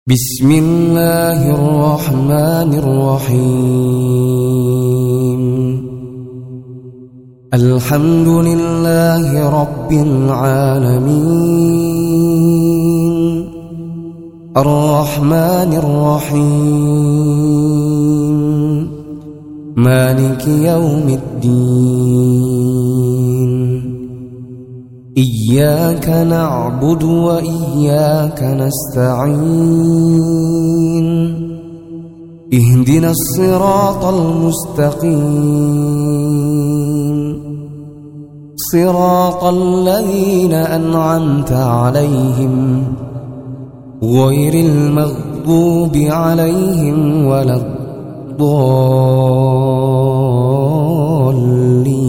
بسم الله الرحمن الرحيم. الحمد لله رب العالمين، الرحمن الرحيم، مالك يوم الدين. إياك نعبد وإياك نستعين، اهدنا الصراط المستقيم، صراط الذين أنعمت عليهم غير المغضوب عليهم ولا الضالين.